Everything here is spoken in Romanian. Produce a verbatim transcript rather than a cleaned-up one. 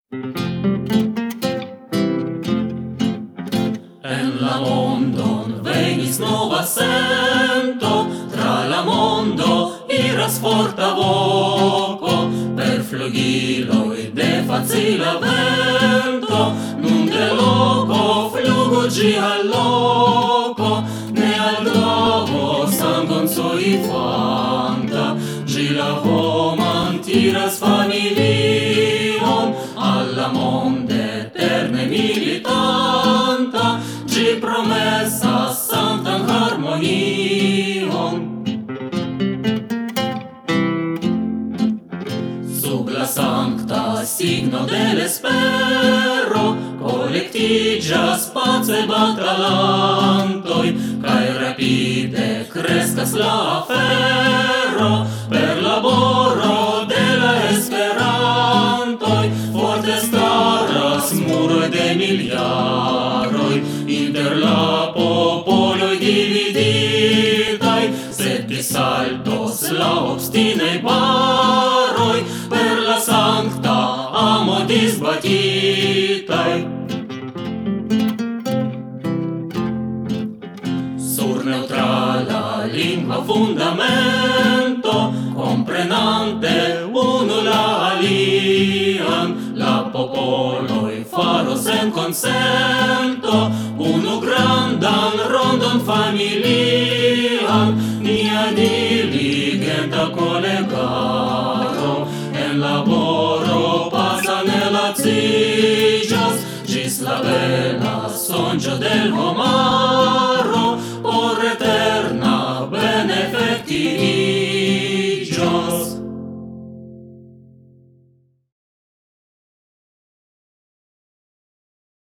En la mondon venis nova sento, tra la mondo iras forta voco, per flugiloi de facila vento, nun de loco flugo gi al loco, ne al globo sangon soifanta, gi la homan tiras familion, alla monde eterne militanta, gi promessa santan harmonion. Sub la sancta signo del espero, collectigas pace batalantoi, cae rapide crescas la afero, per laboro de la esperantoi, forte staras muroi de miliaroi, inter la popoloi dividitai, sed saltos la obstinei baroi, per la sancta amo disbatitai. Sur neutrala lingua fundamento, comprenante unu la alian, la popoloi faros en consento, unu grandan rondon familian, nia diligenta collegaro, en laboro pasan elacigas, gis la bela sonĝo del homaro.